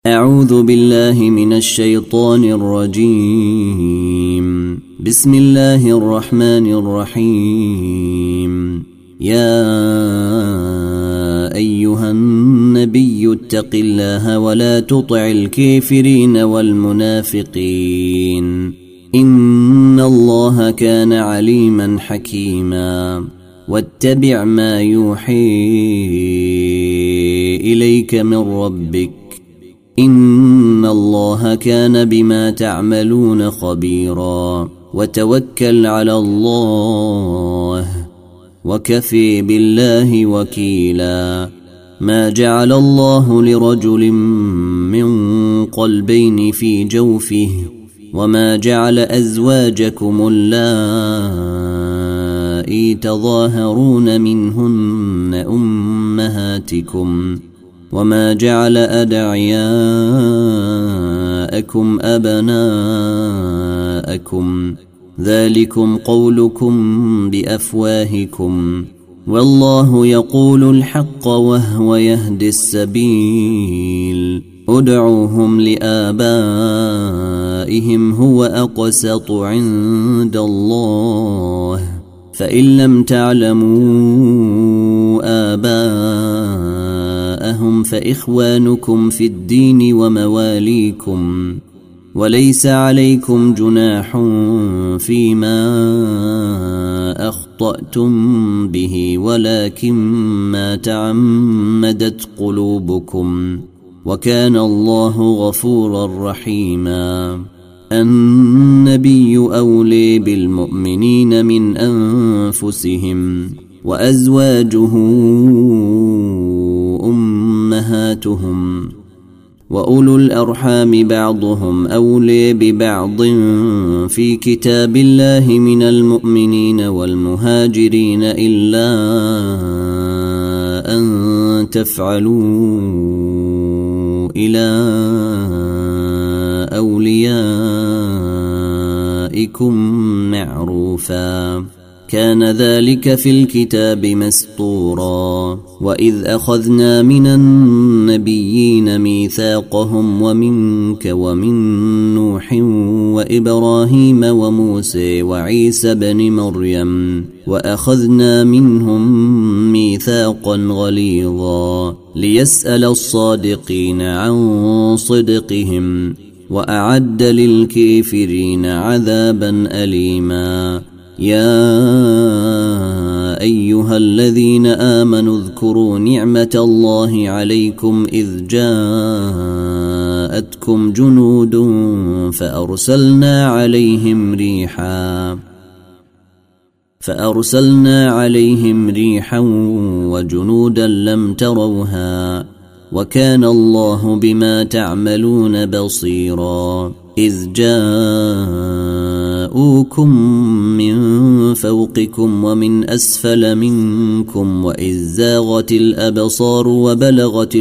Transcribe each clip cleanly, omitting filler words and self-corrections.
أعوذ بالله من الشيطان الرجيم. بسم الله الرحمن الرحيم. يا أيها النبي اتق الله ولا تطع الكافرين والمنافقين إن الله كان عليما حكيما. واتبع ما يوحي إليك من ربك إن الله كان بما تعملون خبيرا. وتوكل على الله وكفي بالله وكيلا. ما جعل الله لرجل من قلبين في جوفه وما جعل أزواجكم اللائي تظاهرون منهن أمهاتكم وما جعل أدعياءكم أبناءكم ذلكم قولكم بأفواهكم والله يقول الحق وهو يهدي السبيل. ادعوهم لآبائهم هو أقسط عند الله فإن لم تعلموا آباءهم فإخوانكم في الدين ومواليكم وليس عليكم جناح فيما أخطأتم به ولكن ما تعمدت قلوبكم وكان الله غفورا رحيما. النبي أولي بالمؤمنين من أنفسهم وأزواجه أمهاتهم وأولو الأرحام بعضهم أولي ببعض في كتاب الله من المؤمنين والمهاجرين إلا أن تفعلوا إلى أوليائكم معروفا كان ذلك في الكتاب مسطورا. وإذ أخذنا من النبيين ميثاقهم ومنك ومن نوح وإبراهيم وموسى وعيسى بن مريم وأخذنا منهم ميثاقا غليظا ليسأل الصادقين عن صدقهم وأعد للكافرين عذابا أليما. يا أيها الذين آمنوا اذكروا نعمة الله عليكم إذ جاءتكم جنود فأرسلنا عليهم ريحا وجنودا لم تروها وكان الله بما تعملون بصيرا. إذ جاءوكم من فوقكم ومن أسفل منكم وإذ زاغت الأبصار وبلغت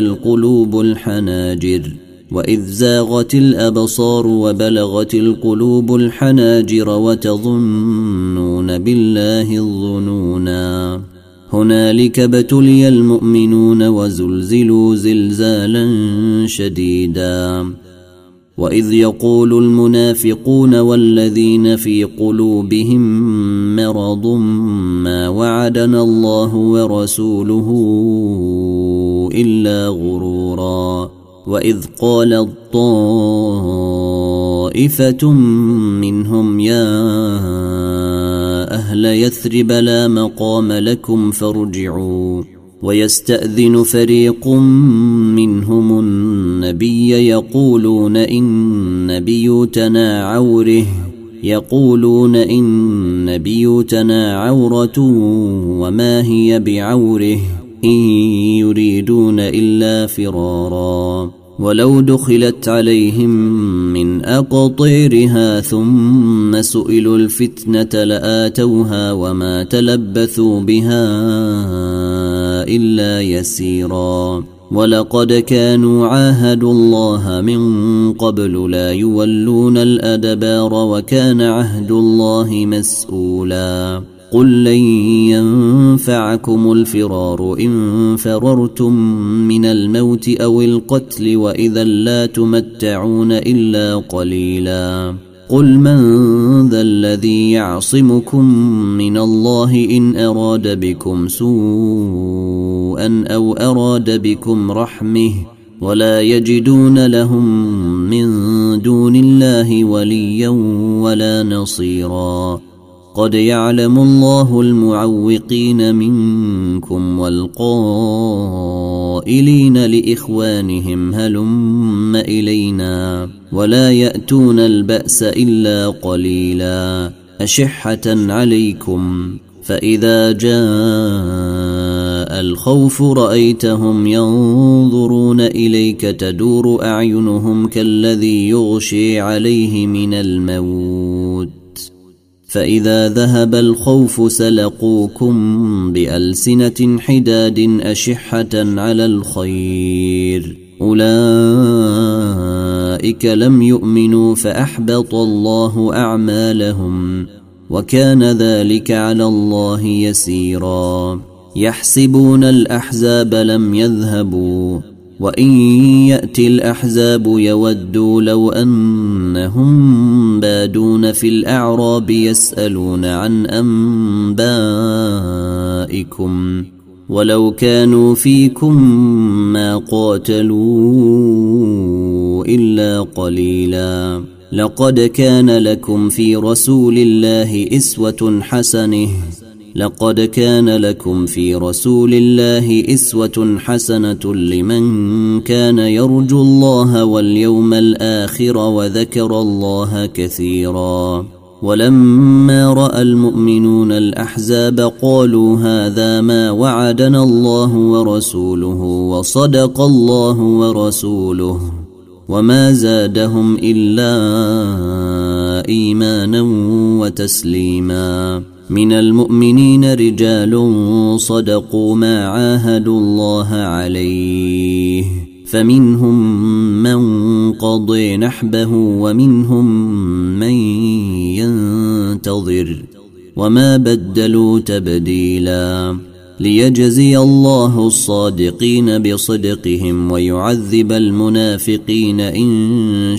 القلوب الحناجر وتظنون بالله الظنونا. هنالك ابتلي المؤمنون وزلزلوا زلزالا شديدا. وإذ يقول المنافقون والذين في قلوبهم مرض ما وعدنا الله ورسوله إلا غرورا. وإذ قال طائفة منهم يا أهل يثرب لا مقام لكم فارجعوا ويستأذن فريق منهم النبي يقولون إن بيوتنا عورة وما هي بعوره إن يريدون إلا فرارا. ولو دخلت عليهم من أقطيرها ثم سئلوا الفتنة لآتوها وما تلبثوا بها إلا يسيرا. ولقد كانوا عاهدوا الله من قبل لا يولون الأدبار وكان عهد الله مسؤولا. قل لن ينفعكم الفرار إن فررتم من الموت أو القتل وإذا لا تمتعون إلا قليلا قل من ذا الذي يعصمكم من الله إن أراد بكم سوءا أو أراد بكم رحمه ولا يجدون لهم من دون الله وليا ولا نصيرا قد يعلم الله المعوقين منكم والقائلين لإخوانهم هلم إلينا ولا يأتون البأس إلا قليلا أشحة عليكم فإذا جاء الخوف رأيتهم ينظرون إليك تدور أعينهم كالذي يغشي عليه من الموت فإذا ذهب الخوف سلقوكم بألسنة حداد أشحة على الخير أولئك لم يؤمنوا فأحبط الله أعمالهم وكان ذلك على الله يسيرا يحسبون الأحزاب لم يذهبوا وإن يأتي الأحزاب يودوا لو أنهم بادون في الأعراب يسألون عن أنبائكم ولو كانوا فيكم ما قاتلوا إلا قليلا لقد كان لكم في رسول الله إسوة حسنة لمن كان يرجو الله واليوم الآخر وذكر الله كثيرا ولما رأى المؤمنون الأحزاب قالوا هذا ما وعدنا الله ورسوله وصدق الله ورسوله وما زادهم إلا إيمانا وتسليما من المؤمنين رجال صدقوا ما عاهدوا الله عليه فمنهم من قضي نحبه ومنهم من ينتظر وما بدلوا تبديلا ليجزي الله الصادقين بصدقهم ويعذب المنافقين إن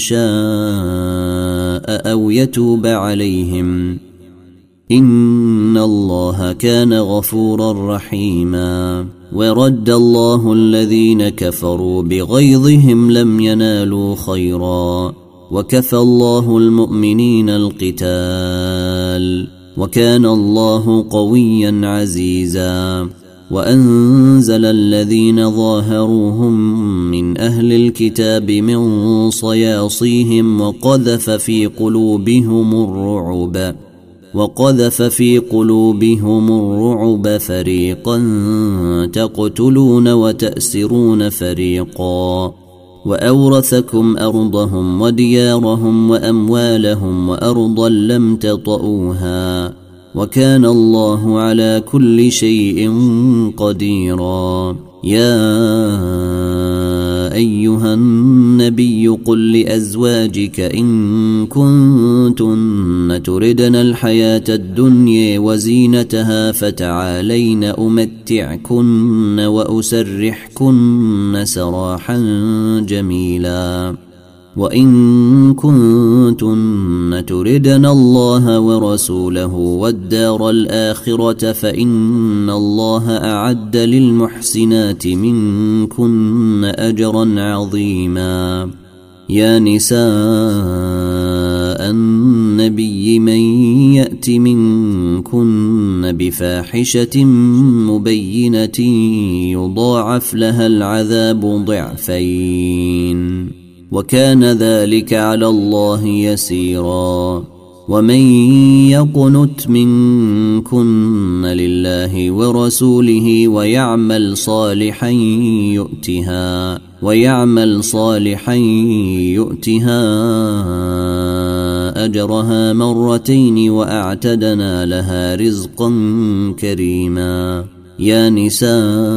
شاء أو يتوب عليهم إن الله كان غفورا رحيما ورد الله الذين كفروا بغيظهم لم ينالوا خيرا وكفى الله المؤمنين القتال وكان الله قويا عزيزا وأنزل الذين ظاهروهم من أهل الكتاب من صياصيهم وقذف في قلوبهم الرعب فريقا تقتلون وتأسرون فريقا وأورثكم أرضهم وديارهم وأموالهم وأرضا لم تطئوها وكان الله على كل شيء قديرا يا أيها النبي قل لأزواجك إن كنتن تردن الحياة الدنيا وزينتها فتعالين أمتعكن وأسرحكن سراحا جميلا وإن كنتن تردن الله ورسوله والدار الآخرة فإن الله أعد للمحسنات منكن أجرا عظيما يا نساء النبي من يأت منكن بفاحشة مبينة يضاعف لها العذاب ضعفين وكان ذلك على الله يسيرا ومن يقنت منكن لله ورسوله ويعمل صالحا يؤتها أجرها مرتين وأعتدنا لها رزقا كريما يا نساء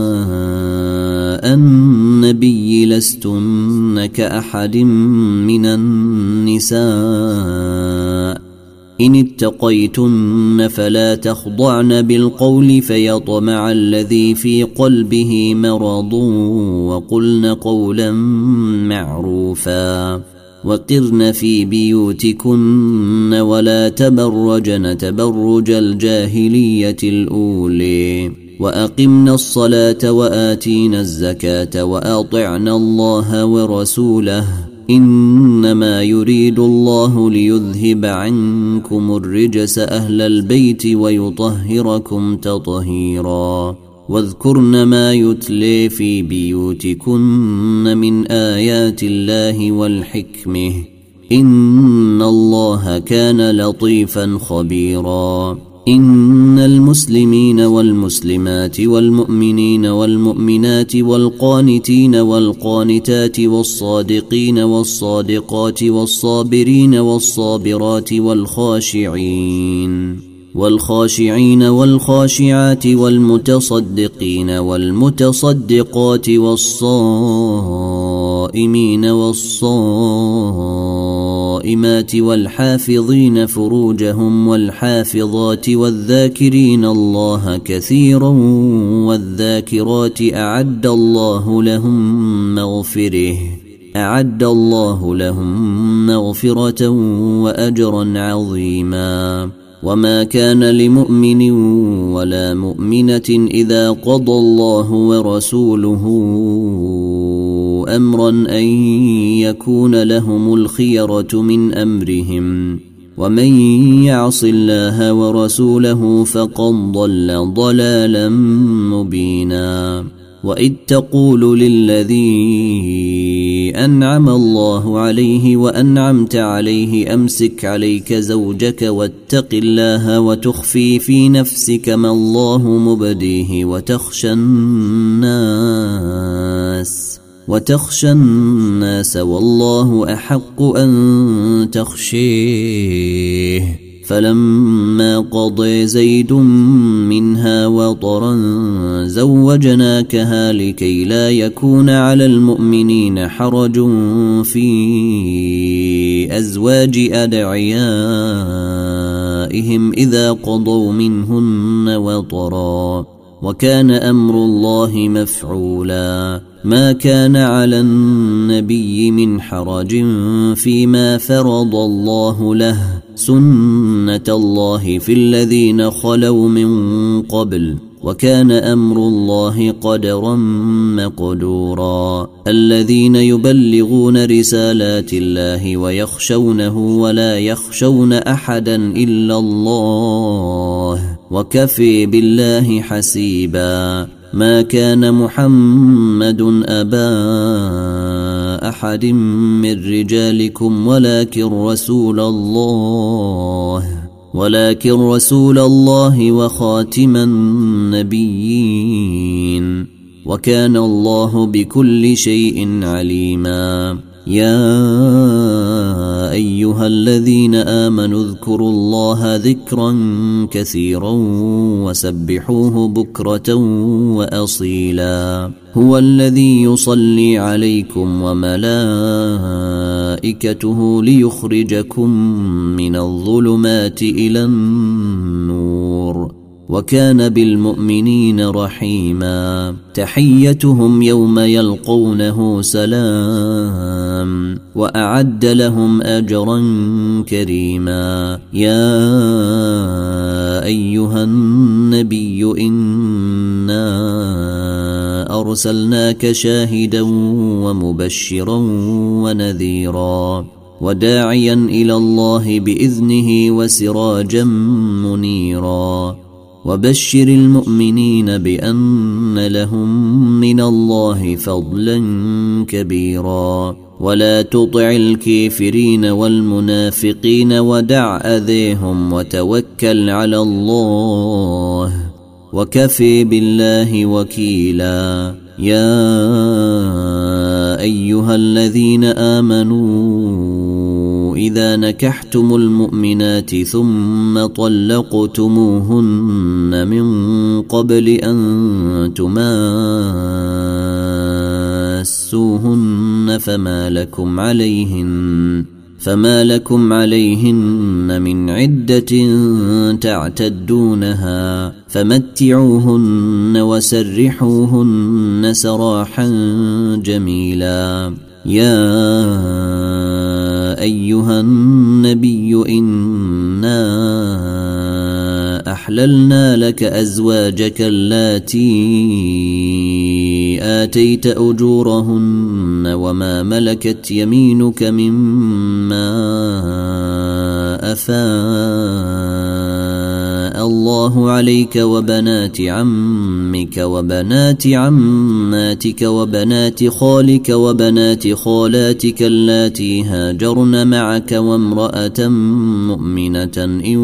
النبي لستن كأحد من النساء إن اتقيتن فلا تخضعن بالقول فيطمع الذي في قلبه مرض وقلن قولا معروفا وقرن في بيوتكن ولا تبرجن تبرج الجاهلية الأولي وأقمنا الصلاة وآتينا الزكاة وأطعنا الله ورسوله إنما يريد الله ليذهب عنكم الرجس أهل البيت ويطهركم تطهيرا واذكرن ما يتلي في بيوتكن من آيات الله والحكمة إن الله كان لطيفا خبيرا إن المسلمين والمسلمات والمؤمنين والمؤمنات والقانتين والقانتات والصادقين والصادقات والصابرين والصابرات والخاشعين والخاشعات والمتصدقين والمتصدقات والصائمين والصائمات والحافظين فروجهم والحافظات والذاكرين الله كثيرا والذاكرات أعد الله لهم مغفرة وأجرا عظيما وما كان لمؤمن ولا مؤمنة إذا قضى الله ورسوله أمرا أن يكون لهم الخيرة من أمرهم ومن يعص الله ورسوله فقد ضل ضلالا مبينا وإذ تقول للذي أنعم الله عليه وأنعمت عليه أمسك عليك زوجك واتق الله وتخفي في نفسك ما الله مبديه وتخشى الناس والله أحق أن تخشيه فلما قضى زيد منها وطرا زوجناكها لكي لا يكون على المؤمنين حرج في أزواج أدعيائهم إذا قضوا منهن وطرا وكان أمر الله مفعولا ما كان على النبي من حرج فيما فرض الله له سنة الله في الذين خلوا من قبل وكان أمر الله قدرا مقدورا الذين يبلغون رسالات الله ويخشونه ولا يخشون أحدا إلا الله وكفي بالله حسيبا ما كان محمد أبا أحد من رجالكم ولكن رسول الله وخاتم النبيين وكان الله بكل شيء عليما يا أيها الذين آمنوا اذكروا الله ذكرا كثيرا وسبحوه بكرة وأصيلا هو الذي يصلي عليكم وملائكته ليخرجكم من الظلمات إلى النور وكان بالمؤمنين رحيما تحيتهم يوم يلقونه سلام وأعد لهم أجرا كريما يا أيها النبي إنا أرسلناك شاهدا ومبشرا ونذيرا وداعيا إلى الله بإذنه وسراجا منيرا وبشر المؤمنين بأن لهم من الله فضلا كبيرا ولا تطع الكافرين والمنافقين ودع أذيهم وتوكل على الله وكفي بالله وكيلا يا أيها الذين آمنوا إذا نكحتم المؤمنات ثم طلقتموهن من قبل أن تماسوهن فما لكم عليهن من عدة تعتدونها فمتعوهن وسرحوهن سراحا جميلا. يا أيها النبي إنا أحللنا لك أزواجك اللاتي آتيت أجورهن وما ملكت يمينك مما أفاء الله عليك وبنات عمك وبنات عماتك وبنات خالك وبنات خالاتك اللاتي هاجرن معك وامرأة مؤمنة إن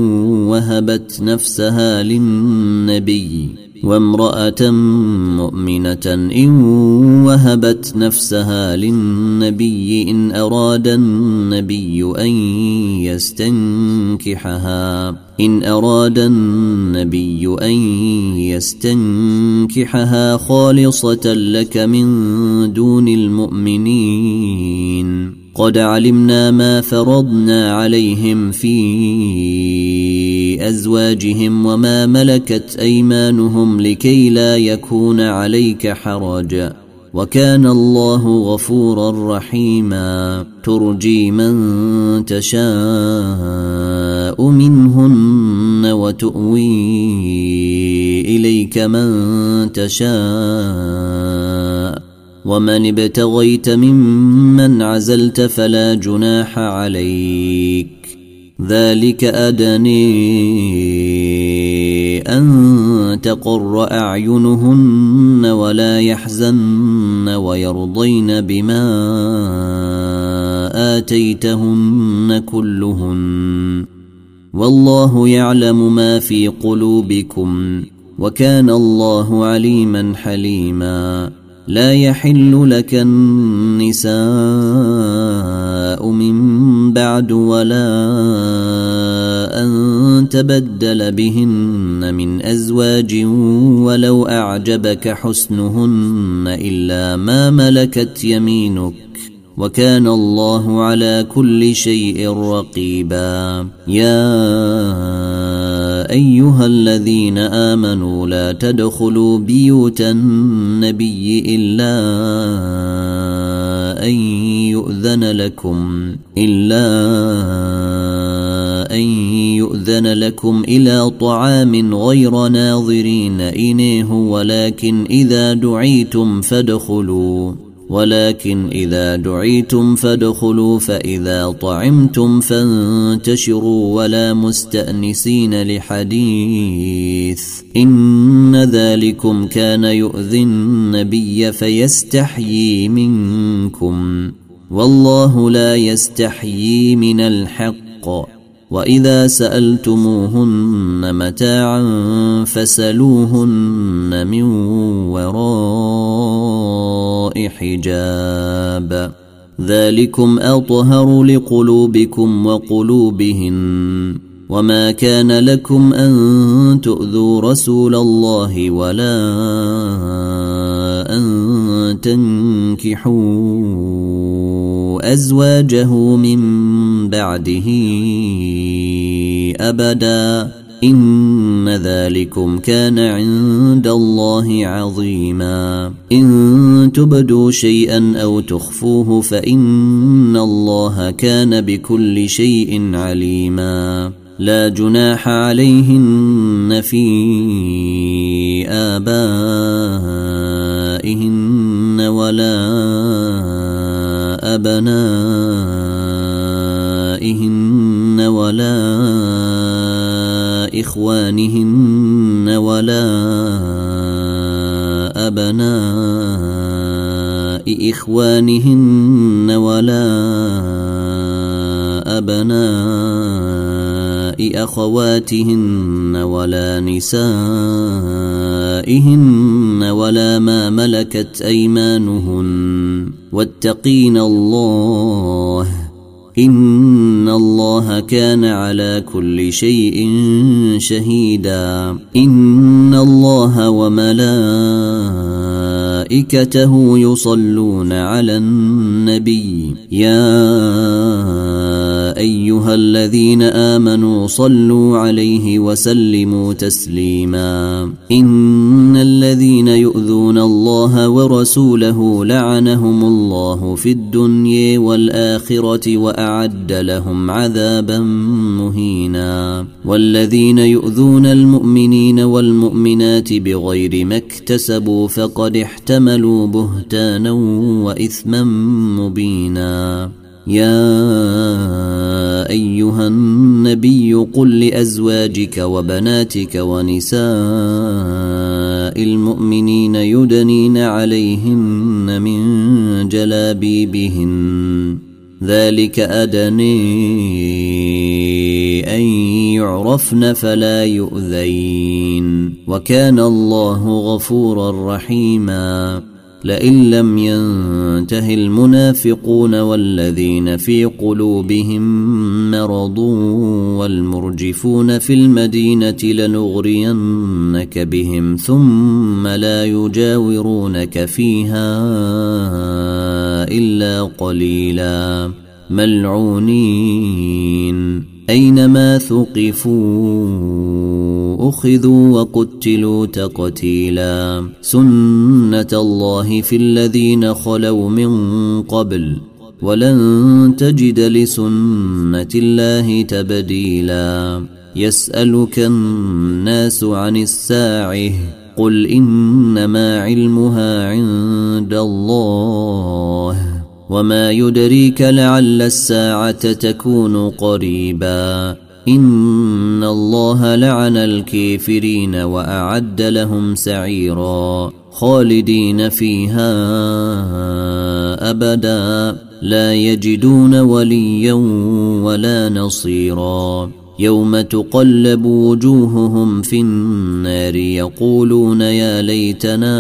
وهبت نفسها للنبي إن أراد النبي أن يستنكحها خالصة لك من دون المؤمنين. قد علمنا ما فرضنا عليهم في أزواجهم وما ملكت أيمانهم لكي لا يكون عليك حرج وكان الله غفورا رحيما. ترجي من تشاء منهن وتؤوي إليك من تشاء ومن ابتغيت ممن عزلت فلا جناح عليك. ذلك أدني أن تقر أعينهن ولا يحزن ويرضين بما آتيتهن كلهن والله يعلم ما في قلوبكم وكان الله عليما حليما. لا يحل لك النساء من بعد ولا أن تبدل بهن من أزواج ولو أعجبك حسنهن إلا ما ملكت يمينك وكان الله على كل شيء رقيبا. يا أيها الذين آمنوا لا تدخلوا بيوت النبي إلا أن يؤذن لكم إلى طعام غير ناظرين إناه ولكن إذا دعيتم فادخلوا فإذا طعمتم فانتشروا ولا مستأنسين لحديث إن ذلكم كان يؤذي النبي فيستحيي منكم والله لا يستحيي من الحق. وإذا سألتموهن متاعا فسلوهن من وراء حجاب ذلكم أطهر لقلوبكم وقلوبهن. وما كان لكم أن تؤذوا رسول الله ولا أن تنكحوا أزواجه من بعده أبدا إن ذلكم كان عند الله عظيما. إن تبدوا شيئا أو تخفوه فإن الله كان بكل شيء عليما. لا جناح عليهن في آبائهن ولا أبنائهن ولا إخوانهن ولا أبناء إخوانهن ولا أبناء أخواتهن ولا نسائهن ولا ما ملكت أيمانهن واتقين الله إن الله كان على كل شيء شهيدا. إن الله وملائكته يصلون على النبي يا أيها الذين آمنوا صلوا عليه وسلموا تسليما إن الذين يؤذون الله ورسوله لعنهم الله في الدنيا والآخرة وأعد لهم عذابا مهينا والذين يؤذون المؤمنين والمؤمنات بغير ما اكتسبوا فقد احتملوا بهتانا وإثما مبينا يا أيها النبي قل لأزواجك وبناتك ونساء المؤمنين يدنين عليهن من جلابيبهن ذلك أدني أن يعرفن فلا يؤذين وكان الله غفورا رحيما لئن لم ينته المنافقون والذين في قلوبهم مرض والمرجفون في المدينة لنغرينك بهم ثم لا يجاورونك فيها إلا قليلا ملعونين أينما ثقفوا أخذوا وقتلوا تقتيلا سنة الله في الذين خلوا من قبل ولن تجد لسنة الله تبديلا يسألك الناس عن الساعة قل إنما علمها عند الله وما يدريك لعل الساعة تكون قريبا إن الله لعن الكافرين وأعد لهم سعيرا خالدين فيها أبدا لا يجدون وليا ولا نصيرا يوم تقلب وجوههم في النار يقولون يا ليتنا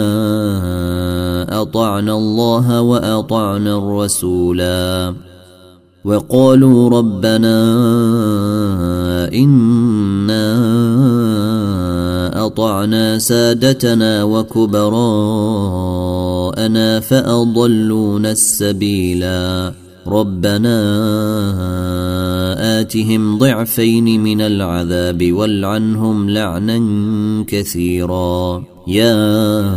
أطعنا الله وأطعنا الرسولا وقالوا ربنا إنا أطعنا سادتنا وكبراءنا فأضلونا السبيلا ربنا آتهم ضعفين من العذاب والعنهم لعنا كثيرا يا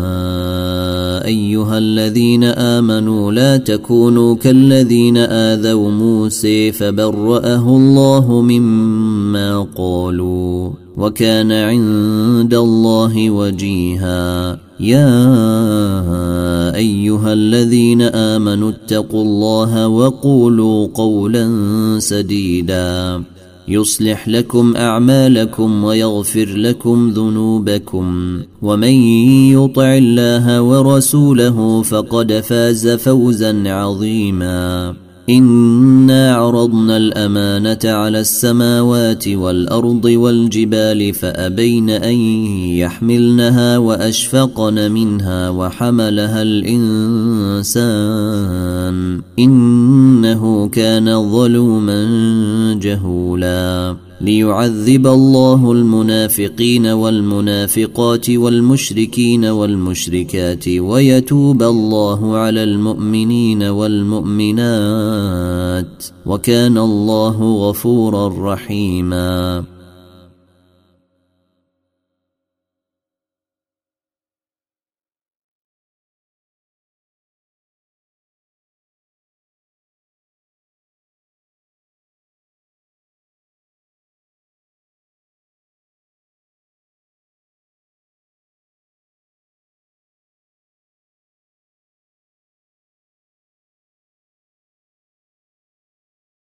أيها الذين آمنوا لا تكونوا كالذين آذوا موسى فبرأه الله مما قالوا وكان عند الله وجيها يا أيها الذين آمنوا اتقوا الله وقولوا قولا سديدا يصلح لكم أعمالكم ويغفر لكم ذنوبكم ومن يطع الله ورسوله فقد فاز فوزا عظيما إنا عرضنا الأمانة على السماوات والأرض والجبال فأبين أن يحملنها وأشفقن منها وحملها الإنسان إنه كان ظلوما جهولا ليعذب الله المنافقين والمنافقات والمشركين والمشركات ويتوب الله على المؤمنين والمؤمنات وكان الله غفورا رحيما